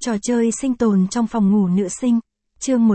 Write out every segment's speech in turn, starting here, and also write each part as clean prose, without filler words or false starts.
Trò chơi sinh tồn trong phòng ngủ nữ sinh. Chương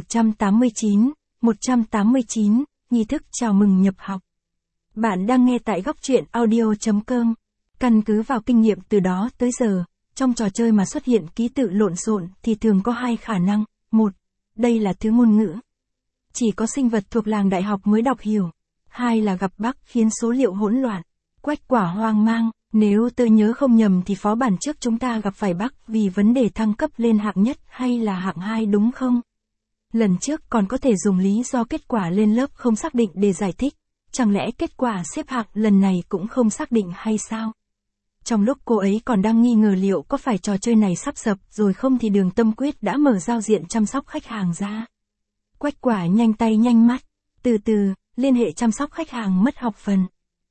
189, nghi thức chào mừng nhập học. Bạn đang nghe tại góc truyện audio.com. Căn cứ vào kinh nghiệm từ đó tới giờ, trong trò chơi mà xuất hiện ký tự lộn xộn thì thường có hai khả năng. Một, đây là thứ ngôn ngữ chỉ có sinh vật thuộc làng đại học mới đọc hiểu. Hai là gặp bug khiến số liệu hỗn loạn. Quách Quả hoang mang. Nếu tôi nhớ không nhầm thì phó bản trước chúng ta gặp phải bug vì vấn đề thăng cấp lên hạng nhất hay là hạng 2 đúng không? Lần trước còn có thể dùng lý do kết quả lên lớp không xác định để giải thích. Chẳng lẽ kết quả xếp hạng lần này cũng không xác định hay sao? Trong lúc cô ấy còn đang nghi ngờ liệu có phải trò chơi này sắp sập rồi không thì Đường Tâm Quyết đã mở giao diện chăm sóc khách hàng ra. Quách Quả nhanh tay nhanh mắt. Từ từ, liên hệ chăm sóc khách hàng mất học phần.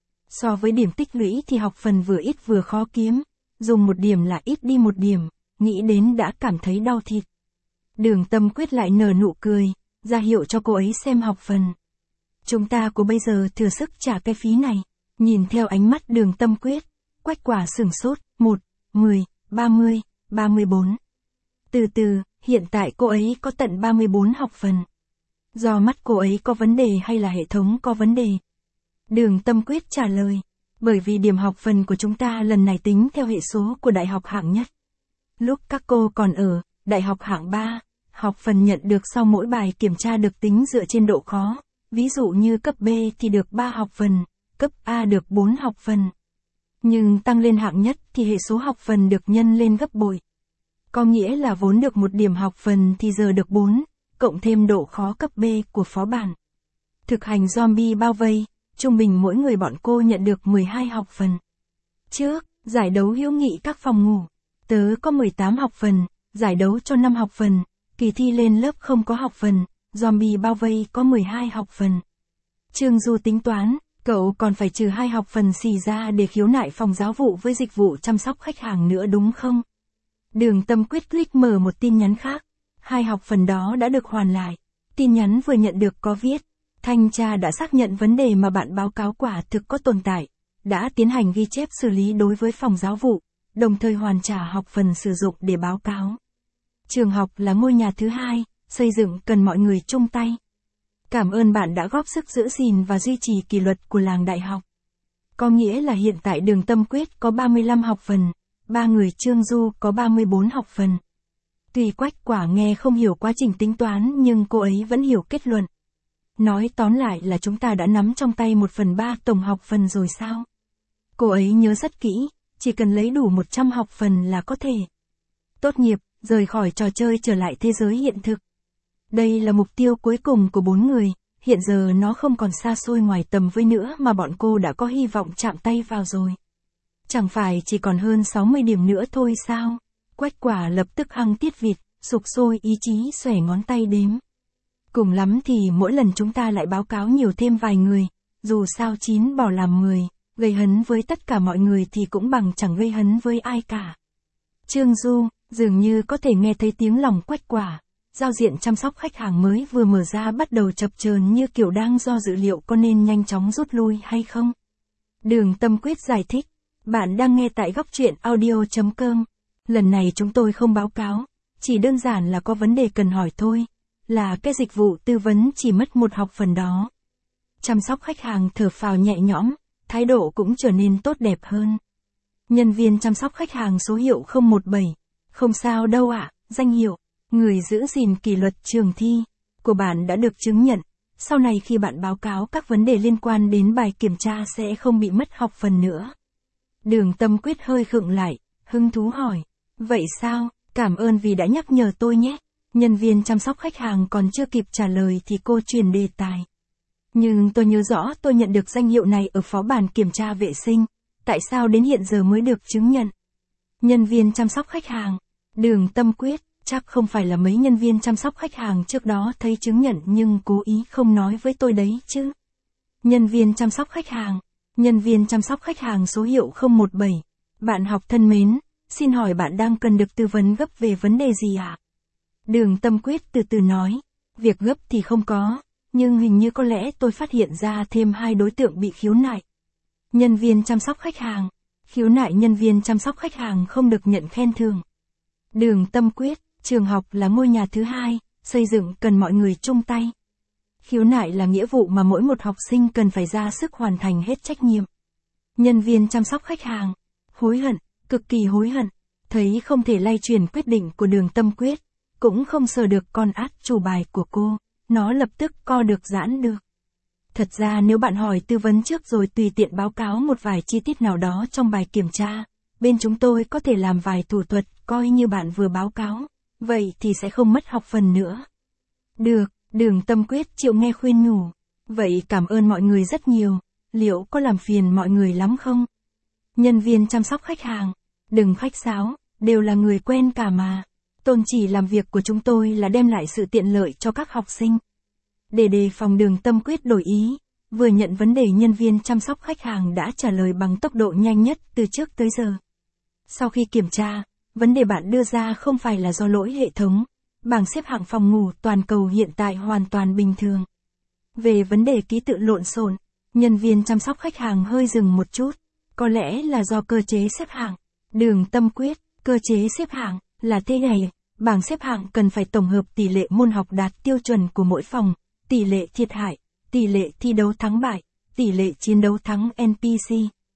So với điểm tích lũy thì học phần vừa ít vừa khó kiếm. Dùng một điểm là ít đi một điểm, nghĩ đến đã cảm thấy đau thịt. Đường Tâm Quyết lại nở nụ cười, ra hiệu cho cô ấy xem học phần. Chúng ta của bây giờ thừa sức trả cái phí này. Nhìn theo ánh mắt Đường Tâm Quyết, Quách Quả sửng sốt, 1, 10, 30, 34. Từ từ, hiện tại cô ấy có tận 34 học phần. Do mắt cô ấy có vấn đề hay là hệ thống có vấn đề? Đường Tâm Quyết trả lời, bởi vì điểm học phần của chúng ta lần này tính theo hệ số của đại học hạng nhất. Lúc các cô còn ở đại học hạng 3, học phần nhận được sau mỗi bài kiểm tra được tính dựa trên độ khó. Ví dụ như cấp B thì được 3 học phần, cấp A được 4 học phần. Nhưng tăng lên hạng nhất thì hệ số học phần được nhân lên gấp bội. Có nghĩa là vốn được 1 điểm học phần thì giờ được 4, cộng thêm độ khó cấp B của phó bản. Thực hành zombie bao vây, trung bình mỗi người bọn cô nhận được 12 học phần. Trước, giải đấu hữu nghị các phòng ngủ, tớ có 18 học phần, giải đấu cho 5 học phần, kỳ thi lên lớp không có học phần, zombie bao vây có 12 học phần. Trương Du tính toán, cậu còn phải trừ 2 học phần xì ra để khiếu nại phòng giáo vụ với dịch vụ chăm sóc khách hàng nữa đúng không? Đường Tâm Quyết click mở một tin nhắn khác. 2 học phần đó đã được hoàn lại. Tin nhắn vừa nhận được có viết, thanh tra đã xác nhận vấn đề mà bạn báo cáo quả thực có tồn tại, đã tiến hành ghi chép xử lý đối với phòng giáo vụ, đồng thời hoàn trả học phần sử dụng để báo cáo. Trường học là ngôi nhà thứ hai, xây dựng cần mọi người chung tay. Cảm ơn bạn đã góp sức giữ gìn và duy trì kỷ luật của làng đại học. Có nghĩa là hiện tại Đường Tâm Quyết có 35 học phần, 3 người Trương Du có 34 học phần. Tuy Quách Quả nghe không hiểu quá trình tính toán nhưng cô ấy vẫn hiểu kết luận. Nói tóm lại là chúng ta đã nắm trong tay 1/3 tổng học phần rồi sao? Cô ấy nhớ rất kỹ, chỉ cần lấy đủ 100 học phần là có thể tốt nghiệp, rời khỏi trò chơi trở lại thế giới hiện thực. Đây là mục tiêu cuối cùng của 4 người, hiện giờ nó không còn xa xôi ngoài tầm với nữa mà bọn cô đã có hy vọng chạm tay vào rồi. Chẳng phải chỉ còn hơn 60 điểm nữa thôi sao? Quách Quả lập tức hăng tiết vịt, sục sôi ý chí xòe ngón tay đếm. Cùng lắm thì mỗi lần chúng ta lại báo cáo nhiều thêm vài người, dù sao 9 bỏ làm 10, gây hấn với tất cả mọi người thì cũng bằng chẳng gây hấn với ai cả. Trương Du, dường như có thể nghe thấy tiếng lòng Quách Quả, giao diện chăm sóc khách hàng mới vừa mở ra bắt đầu chập chờn như kiểu đang do dự liệu có nên nhanh chóng rút lui hay không. Đường Tâm Quyết giải thích, bạn đang nghe tại góc truyện audio.com. Lần này chúng tôi không báo cáo, chỉ đơn giản là có vấn đề cần hỏi thôi, là cái dịch vụ tư vấn chỉ mất 1 học phần đó. Chăm sóc khách hàng thở phào nhẹ nhõm, thái độ cũng trở nên tốt đẹp hơn. Nhân viên chăm sóc khách hàng số hiệu 017, không sao đâu ạ, danh hiệu, người giữ gìn kỷ luật trường thi của bạn đã được chứng nhận. Sau này khi bạn báo cáo các vấn đề liên quan đến bài kiểm tra sẽ không bị mất học phần nữa. Đường Tâm Quyết hơi khựng lại, hứng thú hỏi, vậy sao, cảm ơn vì đã nhắc nhở tôi nhé. Nhân viên chăm sóc khách hàng còn chưa kịp trả lời thì cô chuyển đề tài. Nhưng tôi nhớ rõ tôi nhận được danh hiệu này ở phó bản kiểm tra vệ sinh, tại sao đến hiện giờ mới được chứng nhận? Nhân viên chăm sóc khách hàng, Đường Tâm Quyết, chắc không phải là mấy nhân viên chăm sóc khách hàng trước đó thấy chứng nhận nhưng cố ý không nói với tôi đấy chứ. Nhân viên chăm sóc khách hàng, nhân viên chăm sóc khách hàng số hiệu 017, bạn học thân mến, xin hỏi bạn đang cần được tư vấn gấp về vấn đề gì ạ? Đường Tâm Quyết từ từ nói, việc gấp thì không có, nhưng hình như có lẽ tôi phát hiện ra thêm 2 đối tượng bị khiếu nại. Nhân viên chăm sóc khách hàng, khiếu nại nhân viên chăm sóc khách hàng không được nhận khen thưởng. Đường Tâm Quyết, Trường học là ngôi nhà thứ hai, xây dựng cần mọi người chung tay. Khiếu nại là nghĩa vụ mà mỗi một học sinh cần phải ra sức hoàn thành hết trách nhiệm. Nhân viên chăm sóc khách hàng, hối hận, cực kỳ hối hận, thấy không thể lay truyền quyết định của Đường Tâm Quyết, cũng không sờ được con át chủ bài của cô, nó lập tức co được giãn được. Thật ra nếu bạn hỏi tư vấn trước rồi tùy tiện báo cáo một vài chi tiết nào đó trong bài kiểm tra, bên chúng tôi có thể làm vài thủ thuật coi như bạn vừa báo cáo, vậy thì sẽ không mất học phần nữa. Được, Đường Tâm Quyết chịu nghe khuyên nhủ. Vậy cảm ơn mọi người rất nhiều, liệu có làm phiền mọi người lắm không? Nhân viên chăm sóc khách hàng, đừng khách sáo, đều là người quen cả mà. Tôn chỉ làm việc của chúng tôi là đem lại sự tiện lợi cho các học sinh. Để đề phòng Đường Tâm Quyết đổi ý, vừa nhận vấn đề nhân viên chăm sóc khách hàng đã trả lời bằng tốc độ nhanh nhất từ trước tới giờ. Sau khi kiểm tra, vấn đề bạn đưa ra không phải là do lỗi hệ thống, bảng xếp hạng phòng ngủ toàn cầu hiện tại hoàn toàn bình thường. Về vấn đề ký tự lộn xộn, nhân viên chăm sóc khách hàng hơi dừng một chút, có lẽ là do cơ chế xếp hạng. Đường Tâm Quyết, cơ chế xếp hạng là thế này, bảng xếp hạng cần phải tổng hợp tỷ lệ môn học đạt tiêu chuẩn của mỗi phòng, tỷ lệ thiệt hại, tỷ lệ thi đấu thắng bại, tỷ lệ chiến đấu thắng NPC.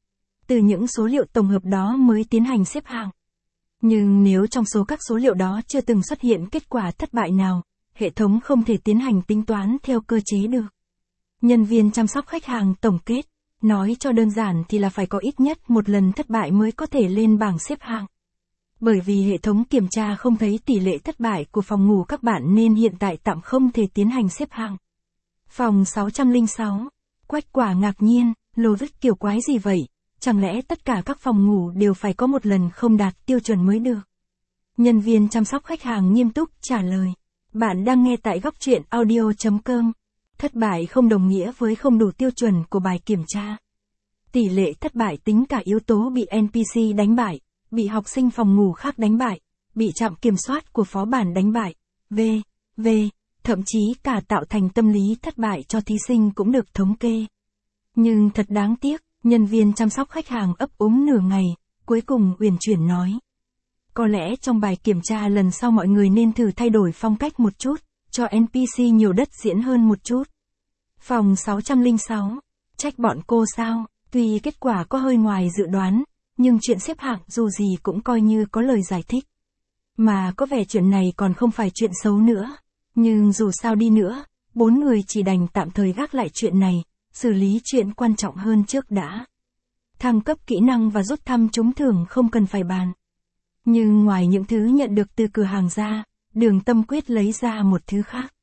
Từ những số liệu tổng hợp đó mới tiến hành xếp hạng. Nhưng nếu trong số các số liệu đó chưa từng xuất hiện kết quả thất bại nào, hệ thống không thể tiến hành tính toán theo cơ chế được. Nhân viên chăm sóc khách hàng tổng kết, nói cho đơn giản thì là phải có ít nhất một lần thất bại mới có thể lên bảng xếp hạng. Bởi vì hệ thống kiểm tra không thấy tỷ lệ thất bại của phòng ngủ các bạn nên hiện tại tạm không thể tiến hành xếp hạng. Phòng 606, Quách Quả ngạc nhiên, logic kiểu quái gì vậy? Chẳng lẽ tất cả các phòng ngủ đều phải có một lần không đạt tiêu chuẩn mới được? Nhân viên chăm sóc khách hàng nghiêm túc trả lời. Bạn đang nghe tại góc truyện audio.com. Thất bại không đồng nghĩa với không đủ tiêu chuẩn của bài kiểm tra. Tỷ lệ thất bại tính cả yếu tố bị NPC đánh bại, bị học sinh phòng ngủ khác đánh bại, bị trạm kiểm soát của phó bản đánh bại, v.v. Thậm chí cả tạo thành tâm lý thất bại cho thí sinh cũng được thống kê. Nhưng thật đáng tiếc, nhân viên chăm sóc khách hàng ấp úng nửa ngày, cuối cùng uyển chuyển nói. Có lẽ trong bài kiểm tra lần sau mọi người nên thử thay đổi phong cách một chút, cho NPC nhiều đất diễn hơn một chút. Phòng 606, trách bọn cô sao? Tuy kết quả có hơi ngoài dự đoán, nhưng chuyện xếp hạng dù gì cũng coi như có lời giải thích. Mà có vẻ chuyện này còn không phải chuyện xấu nữa. Nhưng dù sao đi nữa, 4 người chỉ đành tạm thời gác lại chuyện này, xử lý chuyện quan trọng hơn trước đã. Thăng cấp kỹ năng và rút thăm trúng thưởng không cần phải bàn. Nhưng ngoài những thứ nhận được từ cửa hàng ra, Đường Tâm Quyết lấy ra một thứ khác.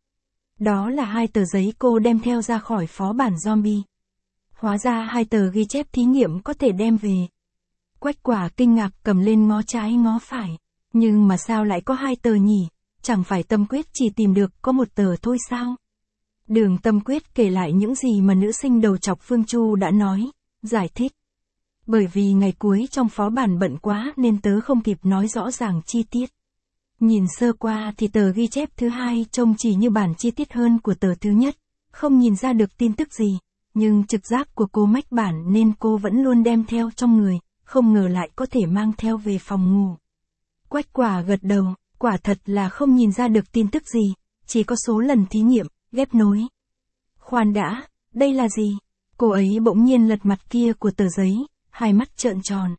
Đó là 2 tờ giấy cô đem theo ra khỏi phó bản zombie. Hóa ra 2 tờ ghi chép thí nghiệm có thể đem về. Quách Quả kinh ngạc cầm lên ngó trái ngó phải. Nhưng mà sao lại có 2 tờ nhỉ? Chẳng phải Tâm Quyết chỉ tìm được có 1 tờ thôi sao? Đường Tâm Quyết kể lại những gì mà nữ sinh đầu chọc Phương Chu đã nói, giải thích. Bởi vì ngày cuối trong phó bản bận quá nên tớ không kịp nói rõ ràng chi tiết. Nhìn sơ qua thì tờ ghi chép thứ 2 trông chỉ như bản chi tiết hơn của tờ thứ nhất, không nhìn ra được tin tức gì, nhưng trực giác của cô mách bản nên cô vẫn luôn đem theo trong người, không ngờ lại có thể mang theo về phòng ngủ. Quách Quả gật đầu, quả thật là không nhìn ra được tin tức gì, chỉ có số lần thí nghiệm, ghép nối. Khoan đã, đây là gì? Cô ấy bỗng nhiên lật mặt kia của tờ giấy, hai mắt trợn tròn.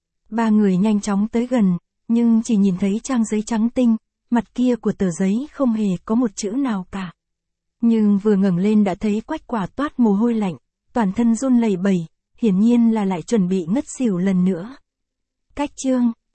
3 người nhanh chóng tới gần, nhưng chỉ nhìn thấy trang giấy trắng tinh, mặt kia của tờ giấy không hề có một chữ nào cả. Nhưng vừa ngẩng lên đã thấy Quách Quả toát mồ hôi lạnh, toàn thân run lẩy bẩy, hiển nhiên là lại chuẩn bị ngất xỉu lần nữa. Cách chương